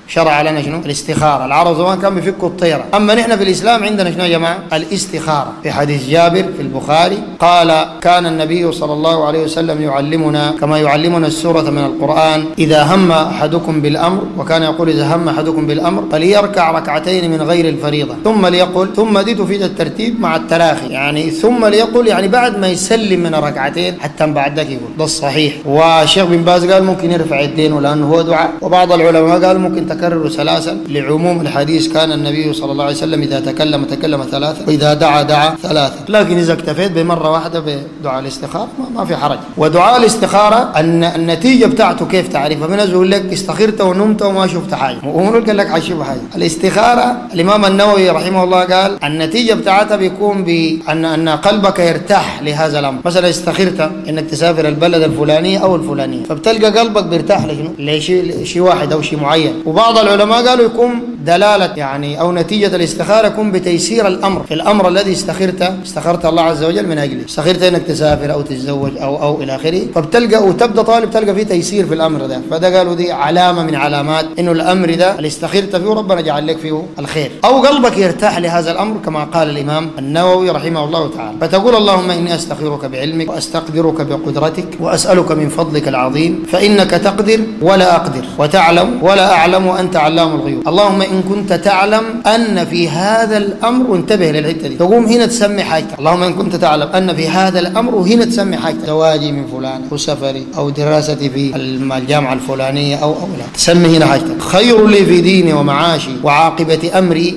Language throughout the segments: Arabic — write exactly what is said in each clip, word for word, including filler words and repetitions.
شرع لنا شنو؟ الاستخارة. العرب زمان كانوا بيفكوا الطيرة، أما نحن في الإسلام عندنا شنو يا جماعة؟ الاستخارة. في حديث جابر في البخاري قال كان النبي صلى الله عليه وسلم يعلمنا كما يعلمنا السورة من القرآن: إذا هم أحدكم بالأمر، وكان يقول إذا هم أحدكم بالأمر فليركع ركعتين من غير الفريضة، ثم ليقل، ثم دي تفيد الترتيب مع التراخي، يعني ثم ليقل يعني بعد ما يسلم من ركعتين حتى بعد ذاك يقول. ده الصحيح. والشيخ بن باز قال ممكن يرفع يدينه لأنه هو دعاء، وبعض العلماء قال ممكن تكرر ثلاثا لعموم الحديث كان النبي صلى الله عليه وسلم إذا تكلم تكلم ثلاثا، وإذا دعا دعا ثلاثا. لكن إذا اكتفيت بمرة واحدة بدعاء الاستخارة ما في حرج. ودعاء الاستخارة أن النتيجة بتاعته كيف تعرفها؟ من يقول لك استخرت ونمت وما شفت حاجة، ومن قال لك حشوف حاجة. الاستخارة الإمام النووي رحمه الله قال النتيجة بتاعتها بيكون بأن أن قلبك يرتاح لهذا الأمر. مثلا استخرت إنك تسافر البلد الفلانية أو الفلانية، فبتلقى قلبك بيرتاح لشنو؟ لشيء شيء واحد أو شيء معين. وبعض العلماء قالوا يكون دلالة يعني أو نتيجة الاستخارة يكون بتيسير الأمر، في الأمر الذي استخرت استخرت الله عز وجل من أجله، استخرت إنك تسافر أو تتزوج أو أو إلى آخره، فبتلقى وتبدأ طالب تلقى فيه تيسير في الأمر ده. فده قالوا دي علامة من علامات إنه الأمر ده اللي استخرت فيه ربنا جعل لك فيه الخير، أو قلبك يرتاح لهذا الأمر كما قال الإمام النووي رحمه الله تعالى. فتقول اللهم إني أستخيرك بعلمك وأستقدرك بقدرتك وأسألك من فضلك العظيم فإنك تقدر ولا أقدر وتعلم ولا أعلم وأنت علام الغيوب. اللهم إن كنت تعلم أن في هذا الأمر، وانتبه للحتة دي، تقوم هنا تسمي حاجتك. اللهم إن كنت تعلم أن في هذا الأمر، وهنا تسمي حاجتك، زواجي من فلان وسفري أو دراستي في الجامعة الفلانية أو أو لا، تسمي هنا حاجتك. خير لي في ديني ومعاشي وعاقبة أمري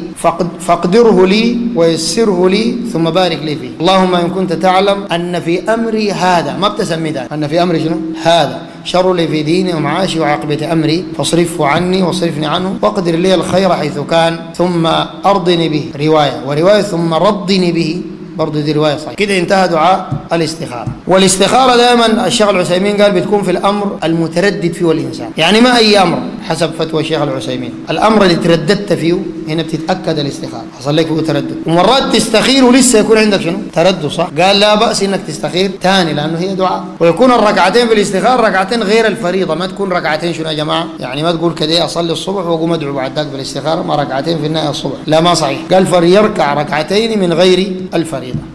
فاقدره لي ويسره لي ثم بارك لي فيه. اللهم إن كنت تعلم أن في أمري هذا، ما بتسمي ذلك، أن في أمري شنو؟ هذا شر لي في ديني ومعاشي وعاقبة أمري فاصرفه عني واصرفني عنه واقدر لي الخير حيث كان ثم أرضني به، رواية ورواية ثم ردني به، برضه دي رواية صحيح. كده انتهى دعاء الاستخارة. والاستخارة دائما الشيخ العثيمين قال بتكون في الأمر المتردد فيه الإنسان، يعني ما أي أمر، حسب فتوى الشيخ العثيمين الأمر اللي ترددت فيه هنا بتتأكد الاستخارة، حصل لك فيه تردد. ومرات تستخير ولسه يكون عندك شنو؟ تردد، صح؟ قال لا بأس إنك تستخير ثاني لأنه هي دعاء. ويكون الركعتين في الاستخارة ركعتين غير الفريضة، ما تكون ركعتين شنو يا جماعة؟ يعني ما تقول كده أصلي الصبح وأقوم أدعو بعد ذاك بالاستخارة ما ركعتين في النهاية الصبح، لا ما صحيح. قال فليركع ركعتين من غير الفريضة.